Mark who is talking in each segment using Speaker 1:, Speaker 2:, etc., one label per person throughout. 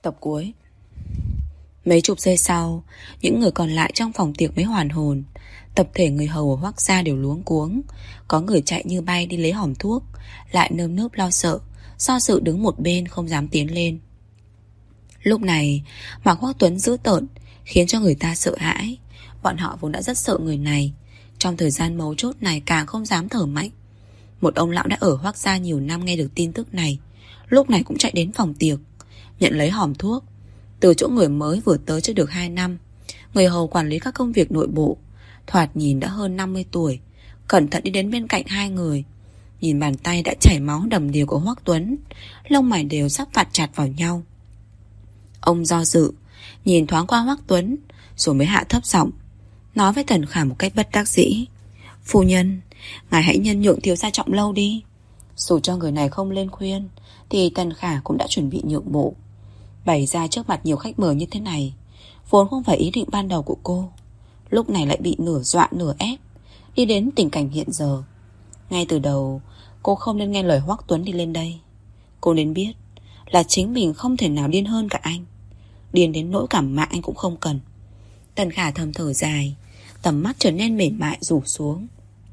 Speaker 1: Tập cuối. Mấy chục giây sau, những người còn lại trong phòng tiệc mới hoàn hồn. Tập thể người hầu ở Hoác gia đều luống cuống. Có người chạy như bay đi lấy hòm thuốc, lại nơm nớp lo sợ, do dự đứng một bên không dám tiến lên. Lúc này Mạc Hoác Tuấn dữ tợn, khiến cho người ta sợ hãi. Bọn họ vốn đã rất sợ người này, trong thời gian mấu chốt này càng không dám thở mạnh. Một ông lão đã ở Hoác gia nhiều năm nghe được tin tức này, lúc này cũng chạy đến phòng tiệc, nhận lấy hòm thuốc. Từ chỗ người mới vừa tới chưa được 2 năm, người hầu quản lý các công việc nội bộ, thoạt nhìn đã hơn 50 tuổi, cẩn thận đi đến bên cạnh hai người. Nhìn bàn tay đã chảy máu đầm đìa của Hoác Tuấn, lông mày đều sắp vặn chặt vào nhau. Ông do dự, nhìn thoáng qua Hoác Tuấn, rồi mới hạ thấp giọng, nói với Tần Khả một cách bất đắc dĩ: "Phu nhân, ngài hãy nhân nhượng thiếu gia Trọng Lâu đi." Dù cho người này không lên khuyên, thì Tần Khả cũng đã chuẩn bị nhượng bộ. Bày ra trước mặt nhiều khách mời như thế này vốn không phải ý định ban đầu của cô, lúc này lại bị nửa dọa nửa ép, đi đến tình cảnh hiện giờ. Ngay từ đầu cô không nên nghe lời Hoác Tuấn đi lên đây. Cô nên biết là chính mình không thể nào điên hơn cả anh, điên đến nỗi cả mạng anh cũng không cần. Tần Khả thầm thở dài, tầm mắt trở nên mềm mại rủ xuống.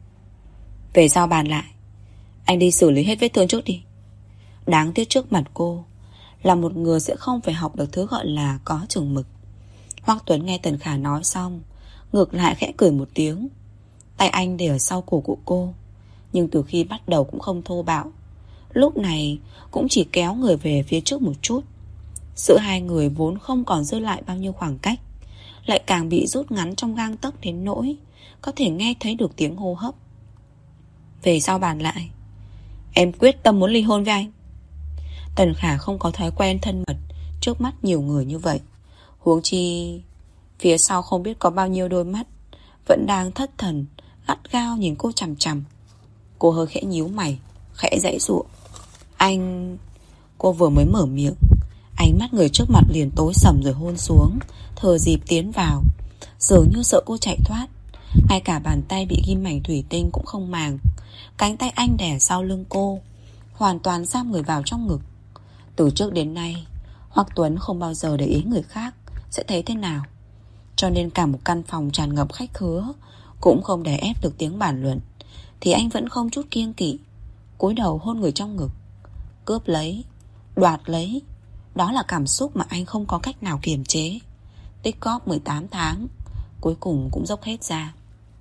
Speaker 1: Về sau bàn lại, anh đi xử lý hết vết thương trước đi. Đáng tiếc trước mặt cô là một người sẽ không phải học được thứ gọi là có chừng mực. Hoác Tuấn nghe Tần Khả nói xong, ngược lại khẽ cười một tiếng. Tay anh để ở sau cổ của cô, nhưng từ khi bắt đầu cũng không thô bạo, lúc này cũng chỉ kéo người về phía trước một chút. Giữa hai người vốn không còn dư lại bao nhiêu khoảng cách, lại càng bị rút ngắn trong gang tấc đến nỗi có thể nghe thấy được tiếng hô hấp. Về sau bàn lại, em quyết tâm muốn ly hôn với anh. Tần Khả không có thói quen thân mật trước mắt nhiều người như vậy, huống chi phía sau không biết có bao nhiêu đôi mắt vẫn đang thất thần gắt gao nhìn cô chằm chằm. Cô hơi khẽ nhíu mày, khẽ giãy giụa. Anh... Cô vừa mới mở miệng, ánh mắt người trước mặt liền tối sầm rồi hôn xuống, thừa dịp tiến vào, dường như sợ cô chạy thoát. Ngay cả bàn tay bị ghim mảnh thủy tinh cũng không màng. Cánh tay anh đè sau lưng cô, hoàn toàn giam người vào trong ngực. Từ trước đến nay, Hoác Tuấn không bao giờ để ý người khác sẽ thấy thế nào, cho nên cả một căn phòng tràn ngập khách khứa cũng không đè ép được tiếng bàn luận, thì anh vẫn không chút kiêng kỵ cúi đầu hôn người trong ngực. Cướp lấy, đoạt lấy, đó là cảm xúc mà anh không có cách nào kiềm chế. Tích góp 18 tháng, cuối cùng cũng dốc hết ra.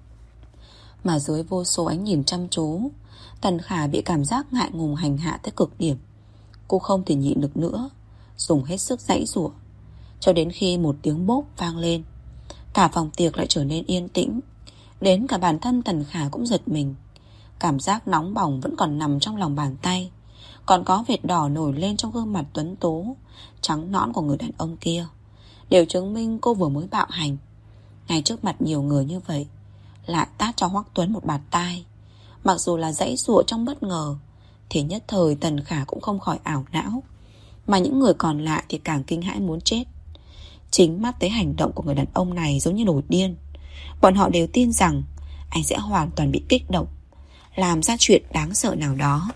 Speaker 1: Mà dưới vô số ánh nhìn chăm chú, Tần Khả bị cảm giác ngại ngùng hành hạ tới cực điểm. Cô không thể nhịn được nữa, dùng hết sức giãy giụa, cho đến khi một tiếng bốp vang lên. Cả phòng tiệc lại trở nên yên tĩnh, đến cả bản thân Tần Khả cũng giật mình. Cảm giác nóng bỏng vẫn còn nằm trong lòng bàn tay, còn có vệt đỏ nổi lên trong gương mặt tuấn tố trắng nõn của người đàn ông kia, đều chứng minh cô vừa mới bạo hành. Ngay trước mặt nhiều người như vậy, lại tát cho Hoác Tuấn một bạt tai. Mặc dù là giãy giụa trong bất ngờ, thì nhất thời Tần Khả cũng không khỏi ảo não, mà những người còn lại thì càng kinh hãi muốn chết. Chính mắt thấy hành động của người đàn ông này giống như nổi điên. Bọn họ đều tin rằng anh sẽ hoàn toàn bị kích động, làm ra chuyện đáng sợ nào đó.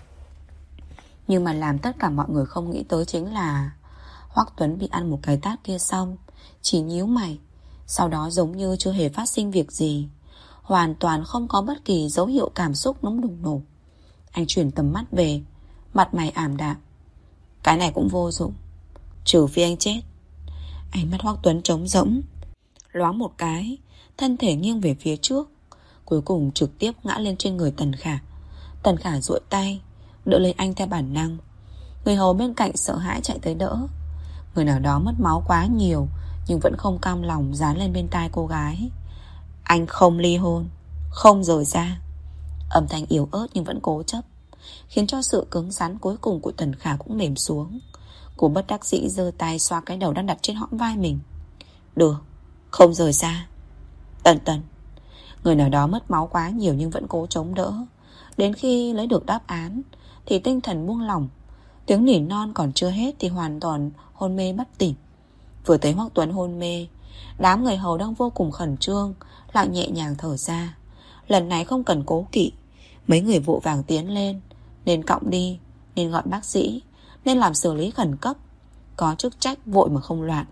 Speaker 1: Nhưng mà làm tất cả mọi người không nghĩ tới chính là Hoác Tuấn bị ăn một cái tát kia xong, chỉ nhíu mày, sau đó giống như chưa hề phát sinh việc gì, hoàn toàn không có bất kỳ dấu hiệu cảm xúc nóng đùng nổ. Anh chuyển tầm mắt về, mặt mày ảm đạm. Cái này cũng vô dụng, trừ phi anh chết. Ánh mắt Hoác Tuấn trống rỗng, loáng một cái, thân thể nghiêng về phía trước, cuối cùng trực tiếp ngã lên trên người Tần Khả. Tần Khả duỗi tay đỡ lấy anh theo bản năng. Người hầu bên cạnh sợ hãi chạy tới đỡ. Người nào đó mất máu quá nhiều, nhưng vẫn không cam lòng dán lên bên tai cô gái. Anh không ly hôn, không rời ra. Âm thanh yếu ớt nhưng vẫn cố chấp, khiến cho sự cứng rắn cuối cùng của Tần Khả cũng mềm xuống. Cô bất đắc dĩ giơ tay xoa cái đầu đang đặt trên hõm vai mình. Được, không rời ra. Tần. Người nào đó mất máu quá nhiều nhưng vẫn cố chống đỡ. Đến khi lấy được đáp án thì tinh thần buông lỏng. Tiếng nỉ non còn chưa hết thì hoàn toàn hôn mê bất tỉnh. Vừa thấy Hoác Tuấn hôn mê, đám người hầu đang vô cùng khẩn trương lại nhẹ nhàng thở ra. Lần này không cần cố kỵ, mấy người vội vàng tiến lên, nên cõng đi, nên gọi bác sĩ, nên làm xử lý khẩn cấp. có chức trách vội mà không loạn.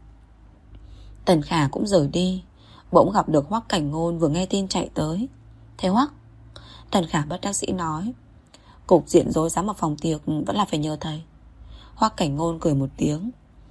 Speaker 1: Tần Khả cũng rời đi. Bỗng gặp được Hoắc Cảnh Ngôn vừa nghe tin chạy tới. Thế Hoắc? Tần Khả bất đắc dĩ nói. Cục diện rối rắm ở phòng tiệc vẫn là phải nhờ thầy. Hoắc Cảnh Ngôn cười một tiếng.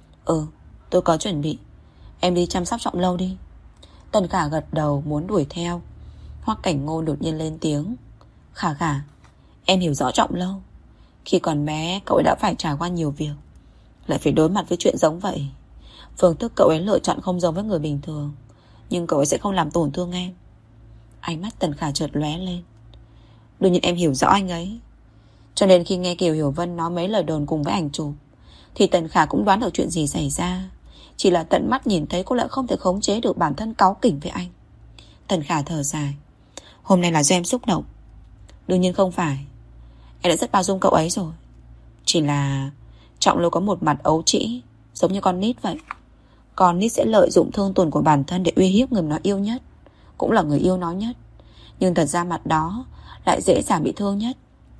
Speaker 1: Tôi có chuẩn bị. Em đi chăm sóc Trọng Lâu đi. Tần Khả gật đầu muốn đuổi theo. Hoắc Cảnh Ngôn đột nhiên lên tiếng. Khả Khả, em hiểu rõ Trọng Lâu. Khi còn bé cậu ấy đã phải trải qua nhiều việc, lại phải đối mặt với chuyện giống vậy. Phương thức cậu ấy lựa chọn không giống với người bình thường, nhưng cậu ấy sẽ không làm tổn thương em. Ánh mắt Tần Khả chợt lóe lên. Đương nhiên em hiểu rõ anh ấy. Cho nên khi nghe Kiều Hiểu Vân nói mấy lời đồn cùng với ảnh chụp, thì Tần Khả cũng đoán được chuyện gì xảy ra. Chỉ là tận mắt nhìn thấy cô lại không thể khống chế được bản thân cáu kỉnh với anh. Tần Khả thở dài. Hôm nay là do em xúc động. Đương nhiên không phải. Em đã rất bao dung cậu ấy rồi. Chỉ là Trọng Lâu có một mặt ấu trĩ, giống như con nít vậy. Con nít sẽ lợi dụng thương tổn của bản thân để uy hiếp người nó yêu nhất, cũng là người yêu nó nhất. Nhưng thật ra mặt đó lại dễ dàng bị thương nhất.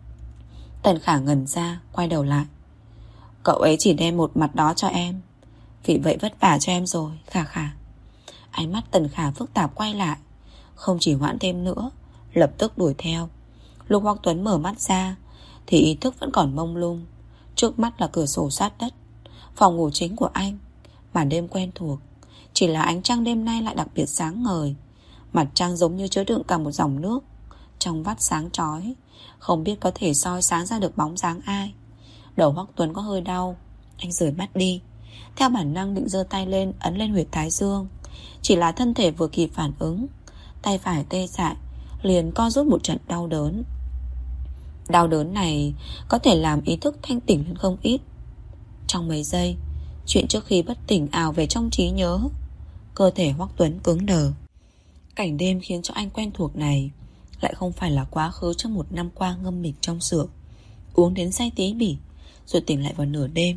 Speaker 1: Tần Khả ngẩn ra, quay đầu lại. Cậu ấy chỉ đem một mặt đó cho em, vì vậy vất vả cho em rồi, Khả Khả. Ánh mắt Tần Khả phức tạp quay lại. Không chỉ hoãn thêm nữa, lập tức đuổi theo. Lúc Hoắc Tuấn mở mắt ra thì ý thức vẫn còn mông lung. Trước mắt là cửa sổ sát đất, phòng ngủ chính của anh. Màn đêm quen thuộc, chỉ là ánh trăng đêm nay lại đặc biệt sáng ngời. Mặt trăng giống như chứa đựng cả một dòng nước, trong vắt sáng chói, không biết có thể soi sáng ra được bóng dáng ai. Đầu Hoắc Tuấn có hơi đau. Anh rời mắt đi, theo bản năng định giơ tay lên ấn lên huyệt thái dương. Chỉ là thân thể vừa kịp phản ứng, tay phải tê dại, liền co rút một trận đau đớn. Đau đớn này có thể làm ý thức thanh tỉnh lên không ít. Trong mấy giây, chuyện trước khi bất tỉnh ào về trong trí nhớ. Cơ thể Hoắc Tuấn cứng đờ. Cảnh đêm khiến cho anh quen thuộc này lại không phải là quá khứ trong một năm qua ngâm mình trong xưởng, uống đến say tí bỉ, rồi tỉnh lại vào nửa đêm.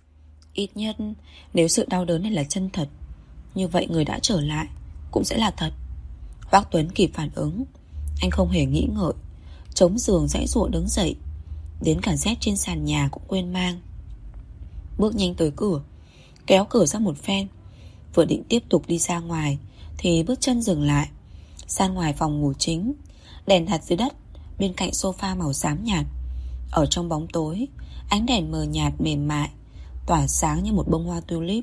Speaker 1: Ít nhất nếu sự đau đớn này là chân thật, như vậy người đã trở lại cũng sẽ là thật. Hoắc Tuấn kịp phản ứng. Anh không hề nghĩ ngợi, chống giường giãy giụa đứng dậy. Đến cả dép trên sàn nhà cũng quên mang. Bước nhanh tới cửa, kéo cửa ra một phen. Vừa định tiếp tục đi ra ngoài thì bước chân dừng lại. Ra ngoài phòng ngủ chính, đèn đặt dưới đất, bên cạnh sofa màu xám nhạt. Ở trong bóng tối, ánh đèn mờ nhạt mềm mại, tỏa sáng như một bông hoa tulip.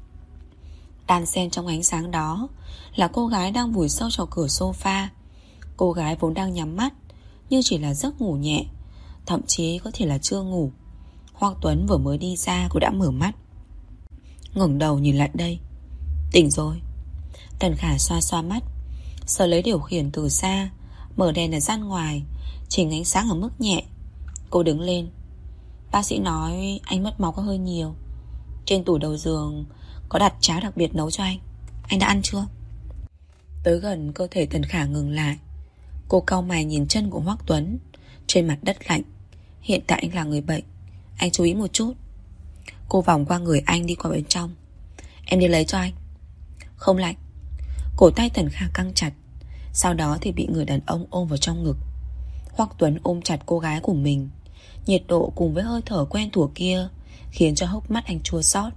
Speaker 1: Đan xen trong ánh sáng đó là cô gái đang vùi sâu trong cửa sofa. Cô gái vốn đang nhắm mắt, nhưng chỉ là giấc ngủ nhẹ, thậm chí có thể là chưa ngủ. Hoắc Tuấn vừa mới đi ra, cô đã mở mắt, ngẩng đầu nhìn lại đây. Tỉnh rồi. Tần Khả xoa xoa mắt, sờ lấy điều khiển từ xa, mở đèn ở gian ngoài, chỉnh ánh sáng ở mức nhẹ. Cô đứng lên. Bác sĩ nói anh mất máu có hơi nhiều. Trên tủ đầu giường có đặt cháo đặc biệt nấu cho anh. Anh đã ăn chưa? Tới gần cơ thể Tần Khả ngừng lại. Cô cau mày nhìn chân của Hoắc Tuấn. Trên mặt đất lạnh. Hiện tại anh là người bệnh, anh chú ý một chút. Cô vòng qua người anh đi qua bên trong. Em đi lấy cho anh. Không lạnh. Cổ tay Tần Khả căng chặt. Sau đó thì bị người đàn ông ôm vào trong ngực. Hoắc Tuấn ôm chặt cô gái của mình. Nhiệt độ cùng với hơi thở quen thuộc kia khiến cho hốc mắt anh chua xót.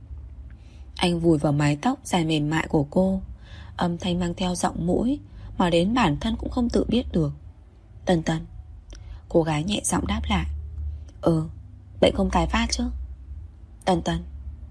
Speaker 1: Anh vùi vào mái tóc dài mềm mại của cô. Âm thanh mang theo giọng mũi mà đến bản thân cũng không tự biết được. Tần Tần. Cô gái nhẹ giọng đáp lại. Bệnh không tái phát chứ? Tần Tần.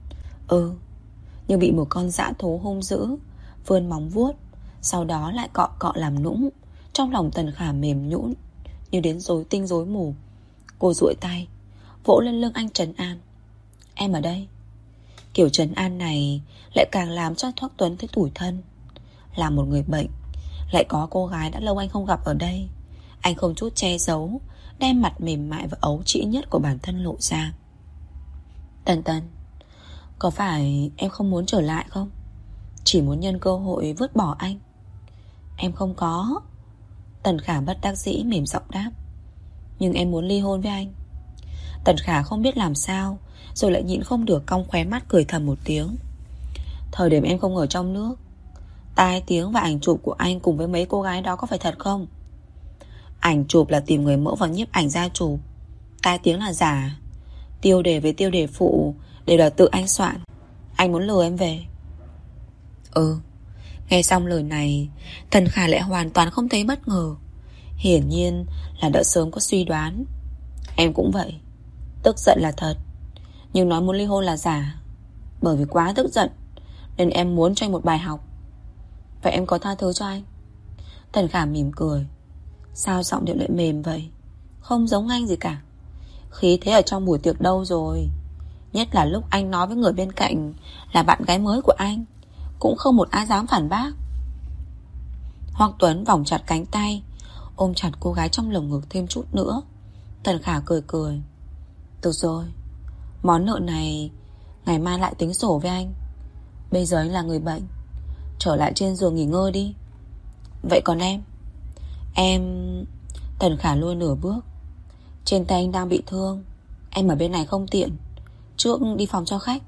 Speaker 1: Nhưng bị một con dã thú hung dữ vươn móng vuốt, sau đó lại cọ cọ làm nũng. Trong lòng Tần Khả mềm nhũn như đến rối tinh rối mù. Cô duỗi tay vỗ lên lưng anh trấn an. Em ở đây. Kiểu trấn an này lại càng làm cho Hoắc Tuấn thấy tủi thân. Là một người bệnh, lại có cô gái đã lâu anh không gặp ở đây. Anh không chút che giấu, đem mặt mềm mại và ấu trĩ nhất của bản thân lộ ra. Tần Tần, có phải em không muốn trở lại không? Chỉ muốn nhân cơ hội vứt bỏ anh? Em không có. Tần Khả bất đắc dĩ mềm giọng đáp. Nhưng em muốn ly hôn với anh. Tần Khả không biết làm sao, rồi lại nhịn không được cong khóe mắt cười thầm một tiếng. Thời điểm em không ở trong nước, tai tiếng và ảnh chụp của anh cùng với mấy cô gái đó có phải thật không? Ảnh chụp là tìm người mẫu vào nhiếp ảnh ra chụp, tai tiếng là giả. Tiêu đề với tiêu đề phụ đều là tự anh soạn. Anh muốn lừa em về. Nghe xong lời này, Tần Khả lại hoàn toàn không thấy bất ngờ. Hiển nhiên là đã sớm có suy đoán. Em cũng vậy. Tức giận là thật, nhưng nói muốn ly hôn là giả. Bởi vì quá tức giận nên em muốn cho anh một bài học. Vậy em có tha thứ cho anh? Tần Khả mỉm cười. Sao giọng điệu lại mềm vậy? Không giống anh gì cả. Khí thế ở trong buổi tiệc đâu rồi? Nhất là lúc anh nói với người bên cạnh là bạn gái mới của anh, cũng không một ai dám phản bác. Hoắc Tuấn vòng chặt cánh tay, ôm chặt cô gái trong lồng ngực thêm chút nữa. Tần Khả cười cười. Được rồi, món nợ này ngày mai lại tính sổ với anh. Bây giờ anh là người bệnh, trở lại trên giường nghỉ ngơi đi. Vậy còn em? Em... Tần Khả lùi nửa bước. Trên tay anh đang bị thương, em ở bên này không tiện. Trước đi phòng cho khách.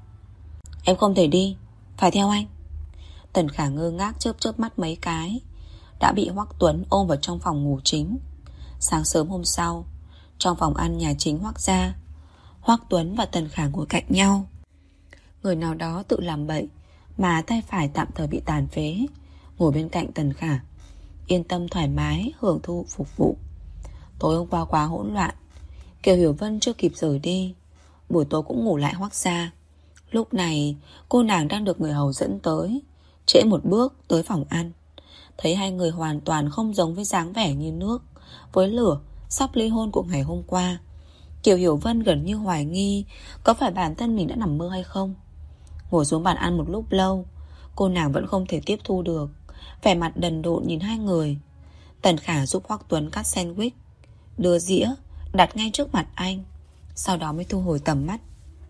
Speaker 1: Em không thể đi, phải theo anh. Tần Khả ngơ ngác chớp chớp mắt mấy cái. Đã bị Hoắc Tuấn ôm vào trong phòng ngủ chính. Sáng sớm hôm sau, trong phòng ăn nhà chính Hoắc gia, Hoắc Tuấn và Tần Khả ngồi cạnh nhau. Người nào đó tự làm bậy mà tay phải tạm thời bị tàn phế, ngồi bên cạnh Tần Khả, yên tâm thoải mái hưởng thụ phục vụ. Tối hôm qua quá hỗn loạn, Kiều Hiểu Vân chưa kịp rời đi, buổi tối cũng ngủ lại Hoắc gia. Lúc này cô nàng đang được người hầu dẫn tới, trễ một bước tới phòng ăn. Thấy hai người hoàn toàn không giống với dáng vẻ như nước với lửa sắp ly hôn của ngày hôm qua, Kiều Hiểu Vân gần như hoài nghi có phải bản thân mình đã nằm mơ hay không. Ngồi xuống bàn ăn một lúc lâu, cô nàng vẫn không thể tiếp thu được, vẻ mặt đần độn nhìn hai người. Tần Khả giúp Hoắc Tuấn cắt sandwich, đưa dĩa đặt ngay trước mặt anh, sau đó mới thu hồi tầm mắt.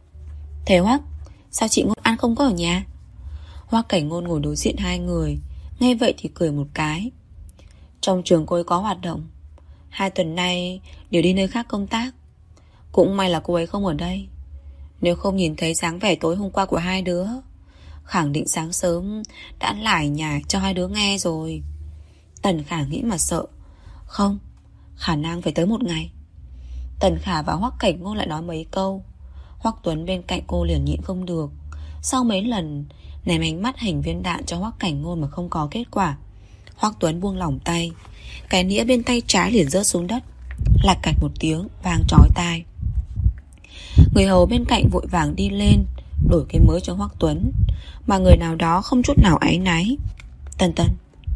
Speaker 1: Thế Hoắc, sao chị Ngôn An không có ở nhà? Hoắc Cảnh Ngôn ngồi đối diện hai người, nghe vậy thì cười một cái. Trong trường cô ấy có hoạt động, 2 tuần nay đều đi nơi khác công tác. Cũng may là cô ấy không ở đây. Nếu không nhìn thấy dáng vẻ tối hôm qua của hai đứa, khẳng định sáng sớm đã lải nhải cho hai đứa nghe rồi. Tần Khả nghĩ mà sợ. Không, khả năng phải tới 1 ngày. Tần Khả và Hoắc Cảnh Ngôn lại nói mấy câu. Hoắc Tuấn bên cạnh cô liền nhịn không được. Sau mấy lần ném ánh mắt hình viên đạn cho Hoắc Cảnh Ngôn mà không có kết quả, Hoắc Tuấn buông lỏng tay. Cái nĩa bên tay trái liền rớt xuống đất, lạch cạch một tiếng vang chói tai. Người hầu bên cạnh vội vàng đi lên đổi cái mới cho Hoắc Tuấn, mà người nào đó không chút nào áy náy. Tần Tần.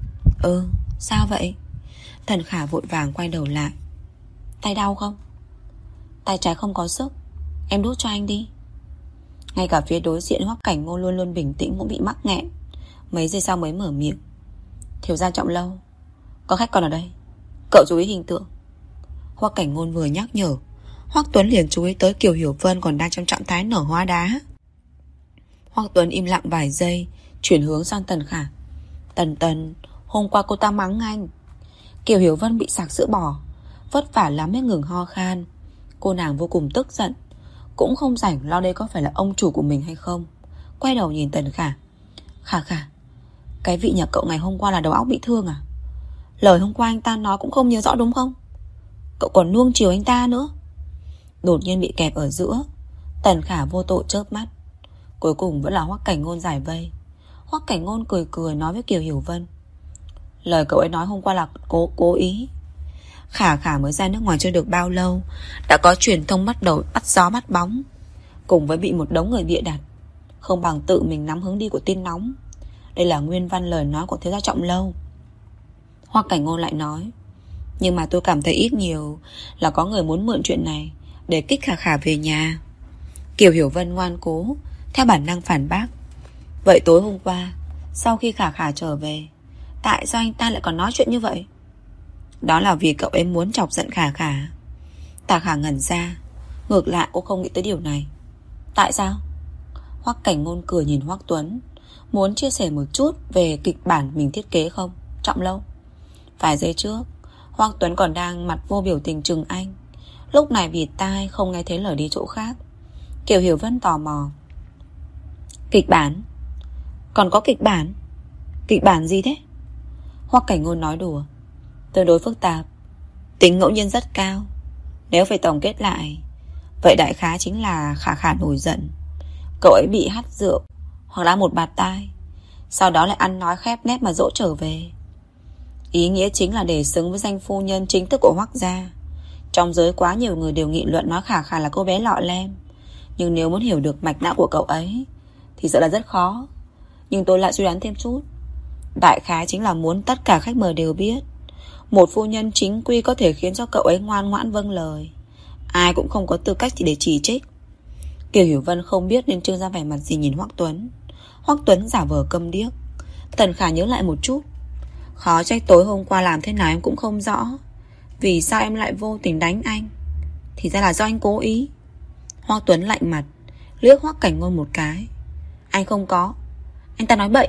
Speaker 1: Sao vậy? Tần Khả vội vàng quay đầu lại. Tay đau không? Tay trái không có sức, em đút cho anh đi. Ngay cả phía đối diện Hoắc Cảnh Ngôn luôn luôn bình tĩnh cũng bị mắc nghẹn. Mấy giây sau mới mở miệng. Thiếu gia Trọng Lâu, có khách còn ở đây, cậu chú ý hình tượng. Hoắc Cảnh Ngôn vừa nhắc nhở, Hoắc Tuấn liền chú ý tới Kiều Hiểu Vân còn đang trong trạng thái nở hóa đá. Hoắc Tuấn im lặng vài giây, chuyển hướng sang Tần Khả. Tần, hôm qua cô ta mắng anh. Kiều Hiểu Vân bị sặc sữa bò, vất vả lắm mới ngừng ho khan. Cô nàng vô cùng tức giận, cũng không rảnh lo đây có phải là ông chủ của mình hay không. Quay đầu nhìn Tần Khả. Khả, cái vị nhà cậu ngày hôm qua là đầu óc bị thương à? Lời hôm qua anh ta nói cũng không nhớ rõ đúng không? Cậu còn nuông chiều anh ta nữa. Đột nhiên bị kẹp ở giữa, Tần Khả vô tội chớp mắt. Cuối cùng vẫn là Hoắc Cảnh Ngôn giải vây. Hoắc Cảnh Ngôn cười cười nói với Kiều Hiểu Vân. Lời cậu ấy nói hôm qua là cố ý. Khả mới ra nước ngoài chưa được bao lâu đã có truyền thông bắt đầu bắt gió bắt bóng, cùng với bị một đống người bịa đặt, không bằng tự mình nắm hướng đi của tin nóng. Đây là nguyên văn lời nói của thiếu gia Trọng Lâu. Hoắc Cảnh Ngôn lại nói. Nhưng mà tôi cảm thấy ít nhiều là có người muốn mượn chuyện này để kích Khả về nhà. Kiều Hiểu Vân ngoan cố, theo bản năng phản bác. Vậy tối hôm qua, sau khi Khả trở về, tại sao anh ta lại còn nói chuyện như vậy? Đó là vì cậu ấy muốn chọc giận Khả. Tạ Khả ngẩn ra. Ngược lại cô không nghĩ tới điều này. Tại sao? Hoắc Cảnh Ngôn cười nhìn Hoắc Tuấn. Muốn chia sẻ một chút về kịch bản mình thiết kế không, Trọng Lâu? Vài giây trước Hoắc Tuấn còn đang mặt vô biểu tình chừng anh, lúc này bịt tai không nghe thấy lời đi chỗ khác. Kiều Hiểu Vân tò mò. Kịch bản? Còn có kịch bản? Kịch bản gì thế? Hoắc Cảnh Ngôn nói đùa. Tương đối phức tạp, tính ngẫu nhiên rất cao. Nếu phải tổng kết lại, vậy đại khái chính là Khả nổi giận, cậu ấy bị hắt rượu hoặc là một bạt tai, sau đó lại ăn nói khép nép mà dỗ trở về. Ý nghĩa chính là để xứng với danh phu nhân chính thức của Hoắc gia. Trong giới quá nhiều người đều nghị luận nói khả khả là cô bé lọ lem, nhưng nếu muốn hiểu được mạch não của cậu ấy thì sợ là rất khó. Nhưng tôi lại suy đoán thêm chút, đại khái chính là muốn tất cả khách mời đều biết một phu nhân chính quy có thể khiến cho cậu ấy ngoan ngoãn vâng lời. Ai cũng không có tư cách để chỉ trích. Kiều Hiểu Vân không biết nên trưng ra vẻ mặt gì nhìn Hoắc Tuấn. Hoắc Tuấn giả vờ câm điếc. Tần Khả nhớ lại một chút. Khó trách tối hôm qua làm thế nào em cũng không rõ. Vì sao em lại vô tình đánh anh? Thì ra là do anh cố ý. Hoắc Tuấn lạnh mặt, liếc Hoắc Cảnh Ngôn một cái. Anh không có, anh ta nói bậy.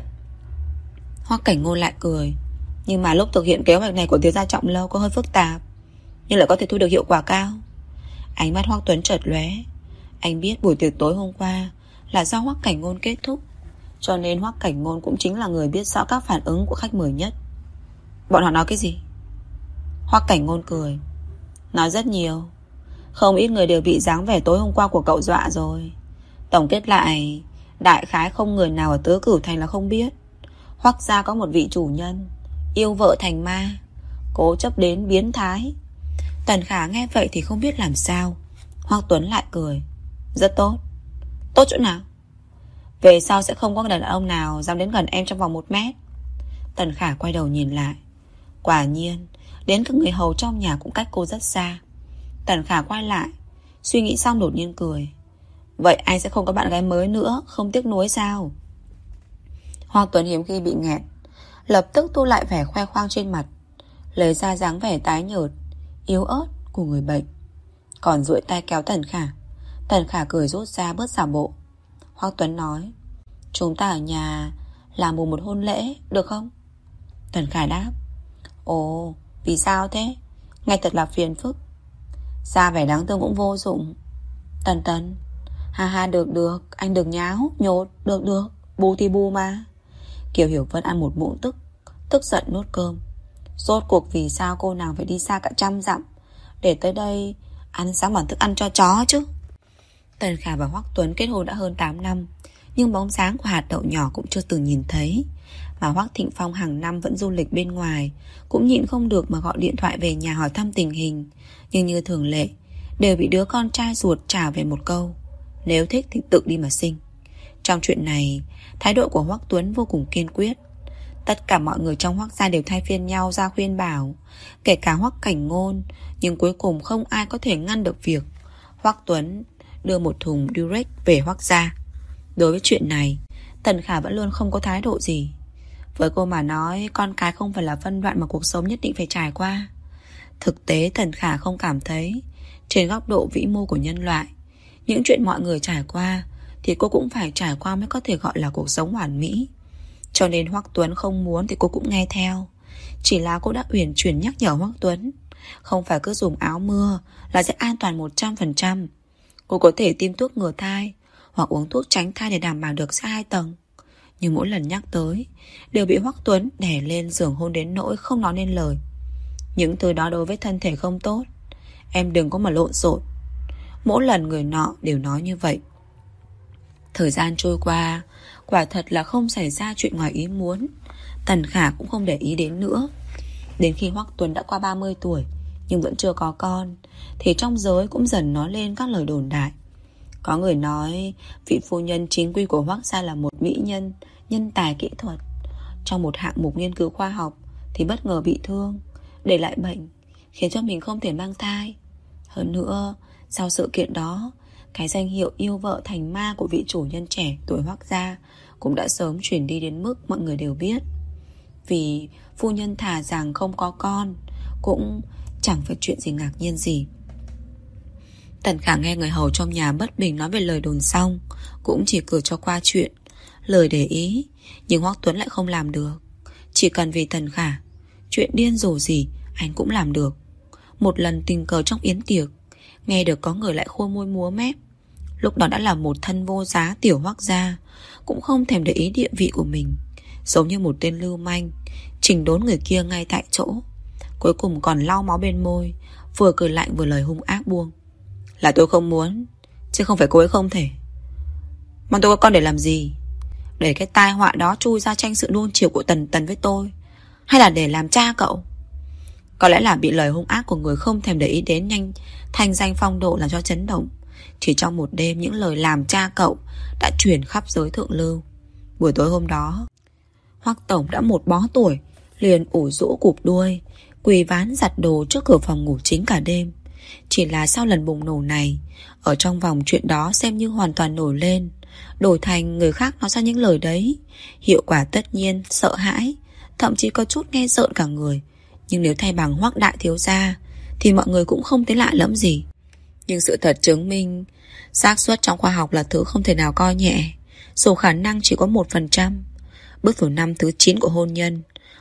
Speaker 1: Hoắc Cảnh Ngôn lại cười. Nhưng mà lúc thực hiện kế hoạch này của thiếu gia Trọng Lâu có hơi phức tạp, nhưng lại có thể thu được hiệu quả cao. Ánh mắt Hoắc Tuấn chợt lóe. Anh biết buổi tiệc tối hôm qua là do Hoắc Cảnh Ngôn kết thúc, cho nên Hoắc Cảnh Ngôn cũng chính là người biết rõ các phản ứng của khách mời nhất. Bọn họ nói cái gì? Hoắc Cảnh Ngôn cười. Nói rất nhiều. Không ít người đều bị dáng vẻ tối hôm qua của cậu dọa rồi. Tổng kết lại, đại khái không người nào ở Tứ Cửu Thành là không biết Hoắc gia có một vị chủ nhân yêu vợ thành ma, cố chấp đến biến thái. Tần Khả nghe vậy thì không biết làm sao. Hoắc Tuấn lại cười. Rất tốt. Tốt chỗ nào? Về sau sẽ không có đàn ông nào dám đến gần em trong vòng 1 mét. Tần Khả quay đầu nhìn lại. Quả nhiên, đến cả người hầu trong nhà cũng cách cô rất xa. Tần Khả quay lại, suy nghĩ xong đột nhiên cười. Vậy anh sẽ không có bạn gái mới nữa, không tiếc nuối sao? Hoắc Tuấn hiếm khi bị nghẹn, lập tức thu lại vẻ khoe khoang trên mặt, lấy ra dáng vẻ tái nhợt, yếu ớt của người bệnh, còn duỗi tay kéo Tần Khả. Tần Khả cười rút ra bớt giả bộ. Hoắc Tuấn nói, chúng ta ở nhà làm một hôn lễ được không? Tần Khả đáp, ồ, vì sao thế? Nghe thật là phiền phức. Ra vẻ đáng thương cũng vô dụng. Tần Tần, ha được, anh đừng nháo, nhột, được, bù thì bù mà. Kiều Hiểu Vân ăn một muỗng tức giận nuốt cơm. Rốt cuộc vì sao cô nàng phải đi xa cả 100 dặm để tới đây ăn sáng bằng thức ăn cho chó chứ? Tần Khả và Hoắc Tuấn kết hôn đã hơn 8 năm, nhưng bóng dáng của hạt đậu nhỏ cũng chưa từng nhìn thấy. Mà Hoắc Thịnh Phong hàng năm vẫn du lịch bên ngoài, cũng nhịn không được mà gọi điện thoại về nhà hỏi thăm tình hình. Nhưng như thường lệ, đều bị đứa con trai ruột trả về một câu, nếu thích thì tự đi mà sinh. Trong chuyện này, thái độ của Hoắc Tuấn vô cùng kiên quyết. Tất cả mọi người trong Hoắc gia đều thay phiên nhau ra khuyên bảo, kể cả Hoắc Cảnh Ngôn. Nhưng cuối cùng không ai có thể ngăn được việc Hoắc Tuấn đưa một thùng Durex về Hoắc gia. Đối với chuyện này, Tần Khả vẫn luôn không có thái độ gì. Với cô mà nói, con cái không phải là phân đoạn mà cuộc sống nhất định phải trải qua. Thực tế Tần Khả không cảm thấy, trên góc độ vĩ mô của nhân loại, những chuyện mọi người trải qua thì cô cũng phải trải qua mới có thể gọi là cuộc sống hoàn mỹ. Cho nên Hoắc Tuấn không muốn thì cô cũng nghe theo. Chỉ là cô đã uyển chuyển nhắc nhở Hoắc Tuấn, không phải cứ dùng áo mưa là sẽ an toàn 100%. Cô có thể tiêm thuốc ngừa thai hoặc uống thuốc tránh thai để đảm bảo được xa 2 tầng. Nhưng mỗi lần nhắc tới đều bị Hoắc Tuấn đè lên giường hôn đến nỗi không nói nên lời. Những thứ đó đối với thân thể không tốt, em đừng có mà lộn xộn. Mỗi lần người nọ đều nói như vậy. Thời gian trôi qua, quả thật là không xảy ra chuyện ngoài ý muốn. Tần Khả cũng không để ý đến nữa. Đến khi Hoắc Tuấn đã qua 30 tuổi nhưng vẫn chưa có con, thì trong giới cũng dần nói lên các lời đồn đại. Có người nói vị phu nhân chính quy của Hoắc gia là một mỹ nhân, nhân tài kỹ thuật. Trong một hạng mục nghiên cứu khoa học thì bất ngờ bị thương, để lại bệnh, khiến cho mình không thể mang thai. Hơn nữa, sau sự kiện đó, cái danh hiệu yêu vợ thành ma của vị chủ nhân trẻ tuổi Hoắc gia cũng đã sớm truyền đi đến mức mọi người đều biết. Vì phu nhân thà rằng không có con, cũng chẳng phải chuyện gì ngạc nhiên gì. Tần Khả nghe người hầu trong nhà bất bình nói về lời đồn xong, cũng chỉ cười cho qua chuyện, lời để ý. Nhưng Hoắc Tuấn lại không làm được. Chỉ cần vì Tần Khả, chuyện điên rồ gì anh cũng làm được. Một lần tình cờ trong yến tiệc, nghe được có người lại khua môi múa mép. Lúc đó đã là một thân vô giá tiểu Hoắc gia, cũng không thèm để ý địa vị của mình, giống như một tên lưu manh, chỉnh đốn người kia ngay tại chỗ. Cuối cùng còn lau máu bên môi, vừa cười lạnh vừa lời hung ác buông. Là tôi không muốn, chứ không phải cô ấy không thể. Mà tôi có con để làm gì? Để cái tai họa đó chui ra tranh sự nuông chiều của Tần Tần với tôi, hay là để làm cha cậu? Có lẽ là bị lời hung ác của người không thèm để ý đến nhanh thanh danh phong độ làm cho chấn động. Chỉ trong một đêm, những lời làm cha cậu đã truyền khắp giới thượng lưu. Buổi tối hôm đó, Hoắc tổng đã một bó tuổi, liền ủ rũ cụp đuôi, quỳ ván giặt đồ trước cửa phòng ngủ chính cả đêm. Chỉ là sau lần bùng nổ này, ở trong vòng chuyện đó xem như hoàn toàn nổi lên, đổi thành người khác nói ra những lời đấy, hiệu quả tất nhiên sợ hãi, thậm chí có chút nghe rợn cả người. Nhưng nếu thay bằng Hoắc đại thiếu gia thì mọi người cũng không thấy lạ lẫm gì. Nhưng sự thật chứng minh xác suất trong khoa học là thứ không thể nào coi nhẹ, dù khả năng chỉ có 1%. Bước vào năm thứ 9 của hôn nhân,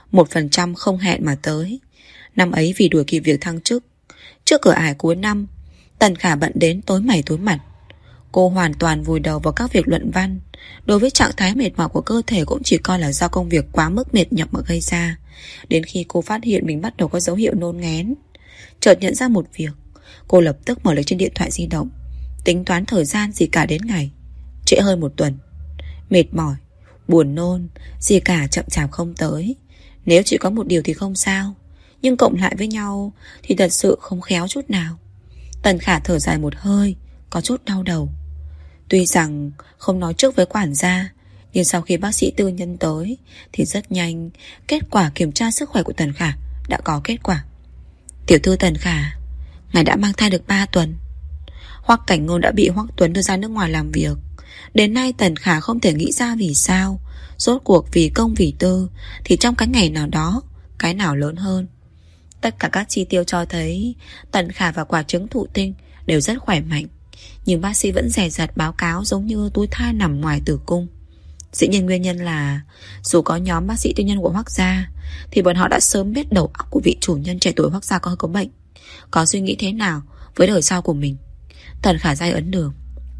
Speaker 1: 1% không hẹn mà tới. Năm ấy vì đuổi kịp việc thăng chức, trước cửa ải cuối năm, Tần Khả bận đến tối mày tối mặt. Cô hoàn toàn vùi đầu vào các việc luận văn. Đối với trạng thái mệt mỏi của cơ thể cũng chỉ coi là do công việc quá mức mệt nhọc mà gây ra. Đến khi cô phát hiện mình bắt đầu có dấu hiệu nôn nghén, chợt nhận ra một việc, cô lập tức mở lịch trên điện thoại di động, tính toán thời gian gì cả đến ngày. Trễ hơn một tuần. Mệt mỏi, buồn nôn, gì cả chậm chạp không tới. Nếu chỉ có một điều thì không sao, nhưng cộng lại với nhau thì thật sự không khéo chút nào. Tần Khả thở dài một hơi, có chút đau đầu. Tuy rằng không nói trước với quản gia, nhưng sau khi bác sĩ tư nhân tới thì rất nhanh, kết quả kiểm tra sức khỏe của Tần Khả đã có kết quả. Tiểu thư Tần Khả, ngài đã mang thai được 3 tuần. Hoắc Cảnh Ngôn đã bị Hoắc Tuấn đưa ra nước ngoài làm việc. Đến nay Tần Khả không thể nghĩ ra vì sao, rốt cuộc vì công vì tư, thì trong cái ngày nào đó, cái nào lớn hơn. Tất cả các chi tiêu cho thấy Tần Khả và quả trứng thụ tinh đều rất khỏe mạnh, nhưng bác sĩ vẫn dè dặt báo cáo giống như túi thai nằm ngoài tử cung. Dĩ nhiên nguyên nhân là dù có nhóm bác sĩ tư nhân của Hoắc gia thì bọn họ đã sớm biết đầu óc của vị chủ nhân trẻ tuổi Hoắc gia có bệnh, có suy nghĩ thế nào với đời sau của mình. Tần Khả dai ấn đường.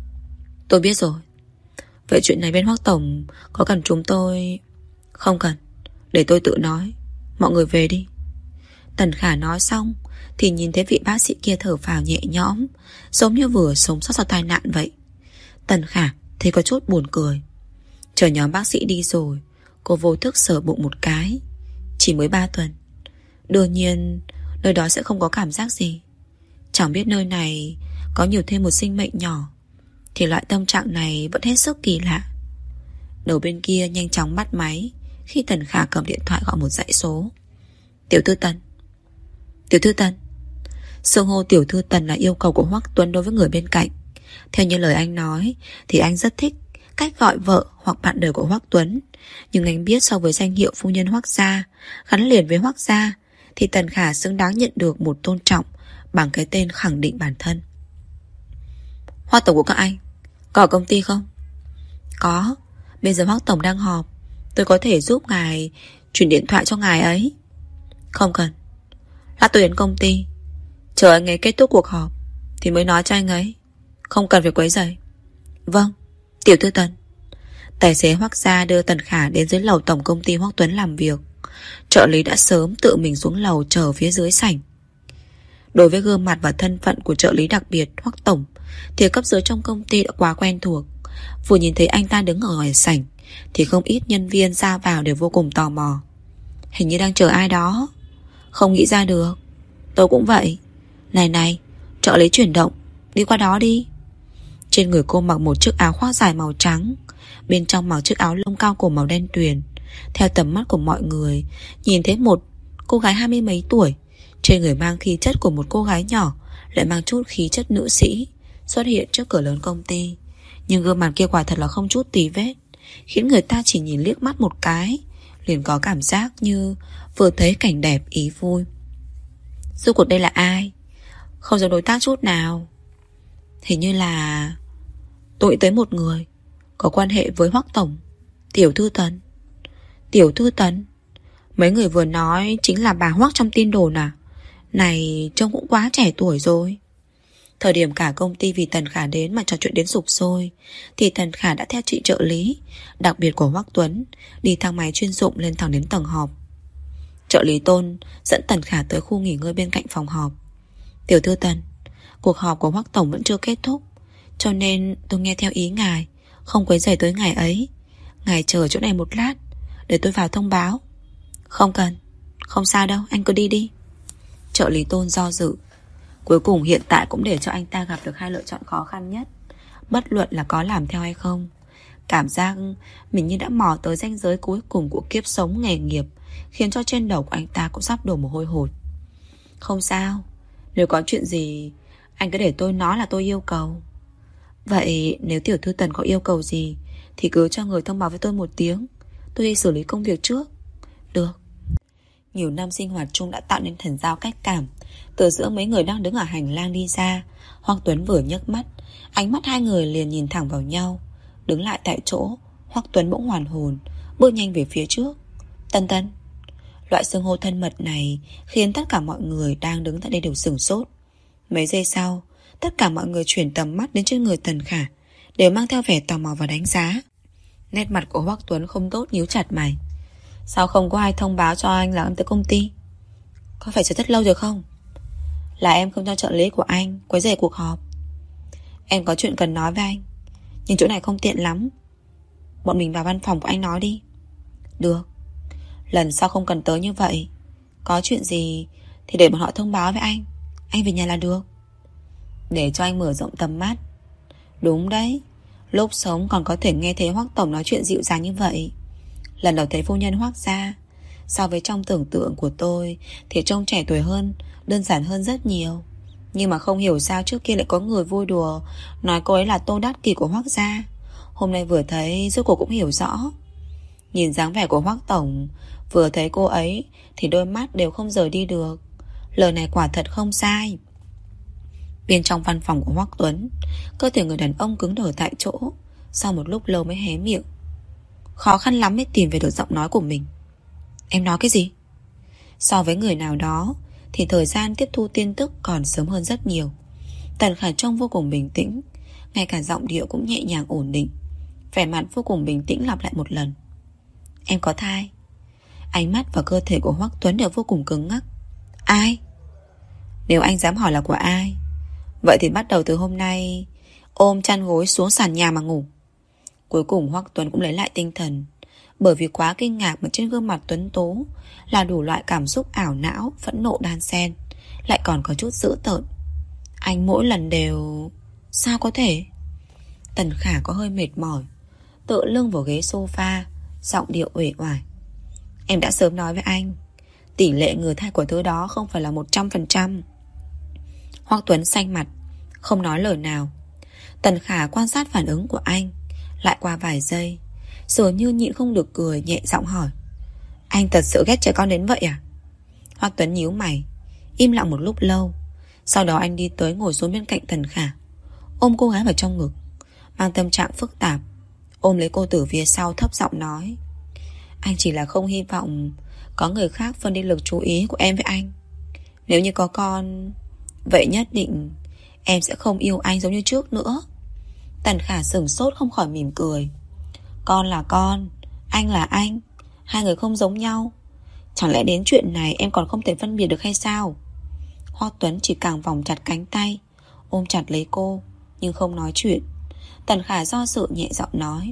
Speaker 1: Tôi biết rồi. Vậy chuyện này bên Hoắc tổng có cần chúng tôi? Không cần, để tôi tự nói. Mọi người về đi. Tần Khả nói xong thì nhìn thấy vị bác sĩ kia thở phào nhẹ nhõm, giống như vừa sống sót sau tai nạn vậy. Tần Khả thấy có chút buồn cười. Chờ nhóm bác sĩ đi rồi, cô vô thức sờ bụng một cái. Chỉ mới 3 tuần. Đương nhiên nơi đó sẽ không có cảm giác gì. Chẳng biết nơi này có nhiều thêm một sinh mệnh nhỏ, thì loại tâm trạng này vẫn hết sức kỳ lạ. Đầu bên kia nhanh chóng bắt máy khi Tần Khả cầm điện thoại gọi một dãy số. Tiểu thư Tần. Tiểu thư Tần. Xưng hô tiểu thư Tần là yêu cầu của Hoắc Tuấn đối với người bên cạnh. Theo như lời anh nói thì anh rất thích cách gọi vợ hoặc bạn đời của Hoắc Tuấn. Nhưng anh biết so với danh hiệu phu nhân Hoắc gia gắn liền với Hoắc gia thì Tần Khả xứng đáng nhận được một tôn trọng bằng cái tên khẳng định bản thân. Hoắc tổng của các anh có ở công ty không? Có. Bây giờ Hoắc tổng đang họp, tôi có thể giúp ngài chuyển điện thoại cho ngài ấy. Không cần. Lát tôi đến công ty, chờ anh ấy kết thúc cuộc họp thì mới nói cho anh ấy. Không cần phải quấy rầy. Vâng, tiểu thư Tần. Tài xế Hoắc gia đưa Tần Khả đến dưới lầu tổng công ty Hoắc Tuấn làm việc. Trợ lý đã sớm tự mình xuống lầu chờ phía dưới sảnh. Đối với gương mặt và thân phận của trợ lý đặc biệt Hoắc tổng thì cấp dưới trong công ty đã quá quen thuộc. Vừa nhìn thấy anh ta đứng ở ngoài sảnh thì không ít nhân viên ra vào đều vô cùng tò mò. Hình như đang chờ ai đó. Không nghĩ ra được. Tôi cũng vậy. Này, trợ lý chuyển động, đi qua đó đi. Trên người cô mặc một chiếc áo khoác dài màu trắng, bên trong mặc chiếc áo lông cao cổ màu đen tuyền. Theo tầm mắt của mọi người, nhìn thấy một cô gái 20 mấy tuổi, trên người mang khí chất của một cô gái nhỏ, lại mang chút khí chất nữ sĩ, xuất hiện trước cửa lớn công ty. Nhưng gương mặt kia quả thật là không chút tì vết, khiến người ta chỉ nhìn liếc mắt một cái liền có cảm giác như vừa thấy cảnh đẹp ý vui. Rốt cuộc đây là ai? Không giống đối tác chút nào. Hình như là tôi nghĩ tới một người có quan hệ với Hoắc tổng. Tiểu thư Tần. Tiểu thư Tần? Mấy người vừa nói chính là bà Hoắc trong tin đồn à? Này trông cũng quá trẻ tuổi rồi. Thời điểm cả công ty vì Tần Khả đến mà trò chuyện đến sục sôi, thì Tần Khả đã theo chị trợ lý đặc biệt của Hoắc Tuấn đi thang máy chuyên dụng lên thẳng đến tầng họp. Trợ lý Tôn dẫn Tần Khả tới khu nghỉ ngơi bên cạnh phòng họp. Tiểu thư Tần, cuộc họp của Hoắc tổng vẫn chưa kết thúc, cho nên tôi nghe theo ý ngài Không quấy rầy tới ngày ấy. Ngài chờ chỗ này một lát để tôi vào thông báo. Không cần, không sao đâu, anh cứ đi đi. Trợ lý Tôn do dự. Cuối cùng hiện tại cũng để cho anh ta gặp được hai lựa chọn khó khăn nhất, bất luận là có làm theo hay không. Cảm giác mình như đã mò tới ranh giới cuối cùng của kiếp sống nghề nghiệp, khiến cho trên đầu của anh ta cũng sắp đổ mồ hôi hột. Không sao, nếu có chuyện gì anh cứ để tôi nói là tôi yêu cầu. Vậy nếu tiểu thư Tần có yêu cầu gì thì cứ cho người thông báo với tôi một tiếng, tôi đi xử lý công việc trước. Được. Nhiều năm sinh hoạt chung đã tạo nên thần giao cách cảm. Từ giữa mấy người đang đứng ở hành lang đi ra, Hoắc Tuấn vừa nhấc mắt, ánh mắt hai người liền nhìn thẳng vào nhau. Đứng lại tại chỗ, Hoắc Tuấn bỗng hoàn hồn, bước nhanh về phía trước. Tân Tân. Loại xưng hô thân mật này khiến tất cả mọi người đang đứng tại đây đều sửng sốt. Mấy giây sau, tất cả mọi người chuyển tầm mắt đến trên người Tần Khả, đều mang theo vẻ tò mò và đánh giá. Nét mặt của Hoắc Tuấn không tốt, nhíu chặt mày. Sao không có ai thông báo cho anh là em tới công ty? Có phải chờ rất lâu rồi không? Là em không cho trợ lý của anh quấy rầy cuộc họp. Em có chuyện cần nói với anh, nhưng chỗ này không tiện lắm. Bọn mình vào văn phòng của anh nói đi. Được. Lần sau không cần tới như vậy. Có chuyện gì thì để bọn họ thông báo với anh. Anh về nhà là được. Để cho anh mở rộng tầm mắt. Đúng đấy, lúc sống còn có thể nghe thấy Hoắc tổng nói chuyện dịu dàng như vậy. Lần đầu thấy phu nhân Hoắc gia, so với trong tưởng tượng của tôi thì trông trẻ tuổi hơn, đơn giản hơn rất nhiều. Nhưng mà không hiểu sao trước kia lại có người vui đùa nói cô ấy là Tô Đát Kỷ của Hoắc gia. Hôm nay vừa thấy rốt cuộc cũng hiểu rõ. Nhìn dáng vẻ của Hoắc tổng, vừa thấy cô ấy thì đôi mắt đều không rời đi được. Lời này quả thật không sai. Bên trong văn phòng của Hoắc Tuấn, cơ thể người đàn ông cứng đờ tại chỗ, sau một lúc lâu mới hé miệng. Khó khăn lắm mới tìm về được giọng nói của mình. Em nói cái gì? So với người nào đó thì thời gian tiếp thu tin tức còn sớm hơn rất nhiều. Tần Khả trông vô cùng bình tĩnh, ngay cả giọng điệu cũng nhẹ nhàng ổn định. Vẻ mặt vô cùng bình tĩnh lặp lại một lần. Em có thai. Ánh mắt và cơ thể của Hoắc Tuấn đều vô cùng cứng ngắc. Ai? Nếu anh dám hỏi là của ai, vậy thì bắt đầu từ hôm nay ôm chăn gối xuống sàn nhà mà ngủ. Cuối cùng Hoắc Tuấn cũng lấy lại tinh thần, bởi vì quá kinh ngạc mà trên gương mặt tuấn tố là đủ loại cảm xúc ảo não, phẫn nộ đan xen, lại còn có chút dữ tợn. Anh mỗi lần đều... Sao có thể? Tần Khả có hơi mệt mỏi, tựa lưng vào ghế sofa, giọng điệu uể oải. Em đã sớm nói với anh, tỷ lệ ngừa thai của thứ đó không phải là 100%. Hoắc Tuấn xanh mặt, không nói lời nào. Tần Khả quan sát phản ứng của anh. Lại qua vài giây, dường như nhịn không được cười, nhẹ giọng hỏi. Anh thật sự ghét trẻ con đến vậy à? Hoắc Tuấn nhíu mày, im lặng một lúc lâu. Sau đó anh đi tới ngồi xuống bên cạnh Tần Khả, ôm cô gái vào trong ngực, mang tâm trạng phức tạp, ôm lấy cô từ phía sau thấp giọng nói. Anh chỉ là không hy vọng có người khác phân đi lực chú ý của em với anh. Nếu như có con, vậy nhất định em sẽ không yêu anh giống như trước nữa. Tần Khả sửng sốt không khỏi mỉm cười. Con là con, anh là anh, hai người không giống nhau. Chẳng lẽ đến chuyện này em còn không thể phân biệt được hay sao? Hoắc Tuấn chỉ càng vòng chặt cánh tay, ôm chặt lấy cô, nhưng không nói chuyện. Tần Khả do dự nhẹ giọng nói.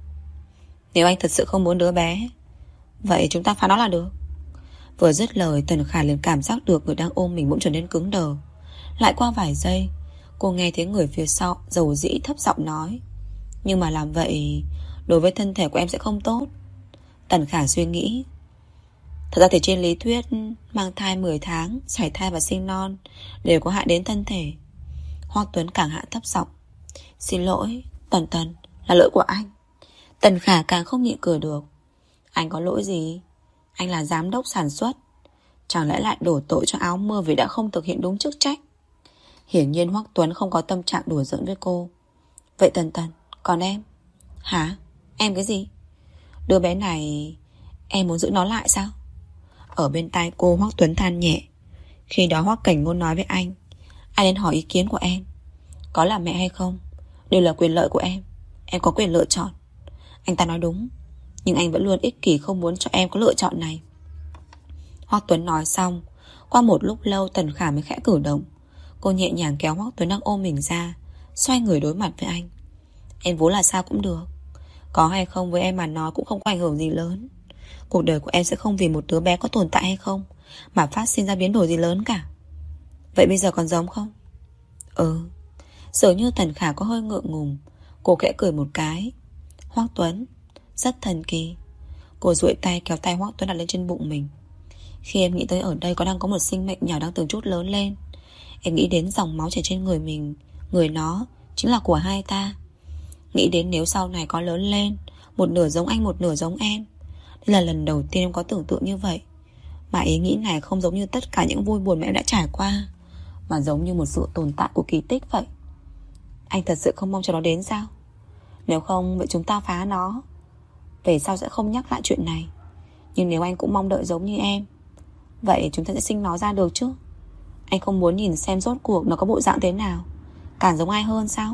Speaker 1: Nếu anh thật sự không muốn đứa bé, vậy chúng ta phá nó là được. Vừa dứt lời, Tần Khả liền cảm giác được người đang ôm mình bỗng trở nên cứng đờ. Lại qua vài giây, cô nghe thấy người phía sau dầu dĩ thấp giọng nói. Nhưng mà làm vậy đối với thân thể của em sẽ không tốt. Tần Khả suy nghĩ. Thật ra thì trên lý thuyết, mang thai 10 tháng, sảy thai và sinh non đều có hại đến thân thể. Hoắc Tuấn càng hạ thấp giọng. Xin lỗi, Tần, là lỗi của anh. Tần Khả càng không nhịn cười được. Anh có lỗi gì? Anh là giám đốc sản xuất, chẳng lẽ lại đổ tội cho áo mưa vì đã không thực hiện đúng chức trách? Hiển nhiên Hoắc Tuấn không có tâm trạng đùa giỡn với cô. Vậy Tần, còn em? Hả? Em cái gì? Đứa bé này em muốn giữ nó lại sao? Ở bên tai cô, Hoắc Tuấn than nhẹ. Khi đó Hoắc Cảnh Ngôn nói với anh nên hỏi ý kiến của em. Có là mẹ hay không đều là quyền lợi của em có quyền lựa chọn. Anh ta nói đúng, nhưng anh vẫn luôn ích kỷ, không muốn cho em có lựa chọn này. Hoắc Tuấn nói xong, qua một lúc lâu Tần Khả mới khẽ cử động. Cô nhẹ nhàng kéo Hoắc Tuấn đang ôm mình ra, xoay người đối mặt với anh. Em vốn là sao cũng được. Có hay không với em mà nói cũng không có ảnh hưởng gì lớn. Cuộc đời của em sẽ không vì một đứa bé có tồn tại hay không mà phát sinh ra biến đổi gì lớn cả. Vậy bây giờ còn giống không? Ừ. Dường như Tần Khả có hơi ngượng ngùng. Cô khẽ cười một cái. Hoắc Tuấn, rất thần kỳ. Cô duỗi tay kéo tay Hoắc Tuấn đặt lên trên bụng mình. Khi em nghĩ tới ở đây đang có một sinh mệnh nhỏ đang từng chút lớn lên, em nghĩ đến dòng máu chảy trên người mình. Người nó chính là của hai ta. Nghĩ đến nếu sau này có lớn lên, một nửa giống anh một nửa giống em. Đây là lần đầu tiên em có tưởng tượng như vậy. Mà ý nghĩ này không giống như tất cả những vui buồn mà em đã trải qua, mà giống như một sự tồn tại của kỳ tích vậy. Anh thật sự không mong cho nó đến sao? Nếu không vậy chúng ta phá nó, về sau sẽ không nhắc lại chuyện này. Nhưng nếu anh cũng mong đợi giống như em, vậy chúng ta sẽ sinh nó ra được chứ. Anh không muốn nhìn xem rốt cuộc nó có bộ dạng thế nào, càng giống ai hơn sao?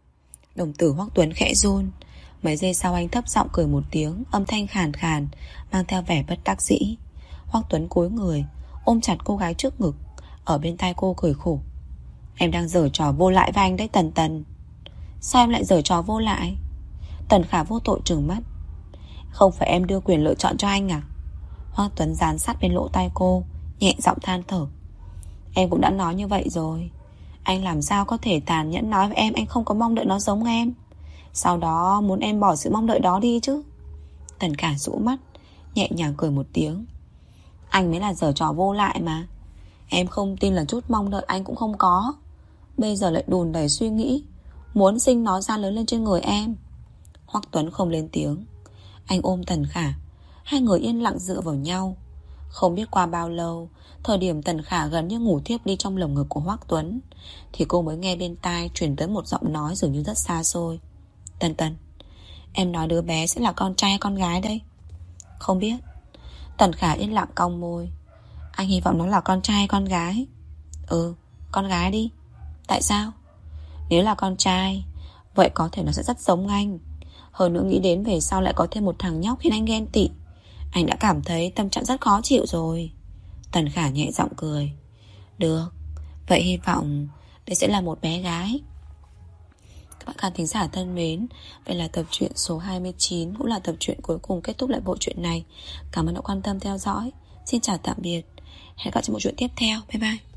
Speaker 1: Đồng tử Hoắc Tuấn khẽ run. Mấy giây sau anh thấp giọng cười một tiếng, âm thanh khàn khàn, mang theo vẻ bất đắc dĩ. Hoắc Tuấn cúi người, ôm chặt cô gái trước ngực, ở bên tai cô cười khổ. Em đang giở trò vô lại với anh đấy Tần Tần. Sao em lại giở trò vô lại? Tần Khả vô tội trừng mắt. Không phải em đưa quyền lựa chọn cho anh à? Hoắc Tuấn dán sát bên lỗ tai cô, nhẹ giọng than thở. Em cũng đã nói như vậy rồi. Anh làm sao có thể tàn nhẫn nói với em anh không có mong đợi nó giống em, sau đó muốn em bỏ sự mong đợi đó đi chứ? Tần Khả rũ mắt, nhẹ nhàng cười một tiếng. Anh mới là giở trò vô lại mà. Em không tin là chút mong đợi anh cũng không có. Bây giờ lại đùn đầy suy nghĩ, muốn sinh nó ra lớn lên trên người em. Hoắc Tuấn không lên tiếng. Anh ôm Tần Khả. Hai người yên lặng dựa vào nhau. Không biết qua bao lâu, thời điểm Tần Khả gần như ngủ thiếp đi trong lồng ngực của Hoắc Tuấn, thì cô mới nghe bên tai truyền tới một giọng nói dường như rất xa xôi. Tần Tần, em nói đứa bé sẽ là con trai hay con gái đây? Không biết. Tần Khả yên lặng cong môi. Anh hy vọng nó là con trai hay con gái? Ừ, con gái đi. Tại sao? Nếu là con trai, vậy có thể nó sẽ rất giống anh. Hơn nữa nghĩ đến về sau lại có thêm một thằng nhóc khiến anh ghen tị, anh đã cảm thấy tâm trạng rất khó chịu rồi. Tần Khả nhẹ giọng cười. Được, vậy hy vọng đây sẽ là một bé gái. Các bạn khán thính giả thân mến, vậy là tập truyện số 29 cũng là tập truyện cuối cùng kết thúc lại bộ truyện này. Cảm ơn đã quan tâm theo dõi. Xin chào tạm biệt. Hẹn gặp lại trong bộ truyện tiếp theo. Bye bye.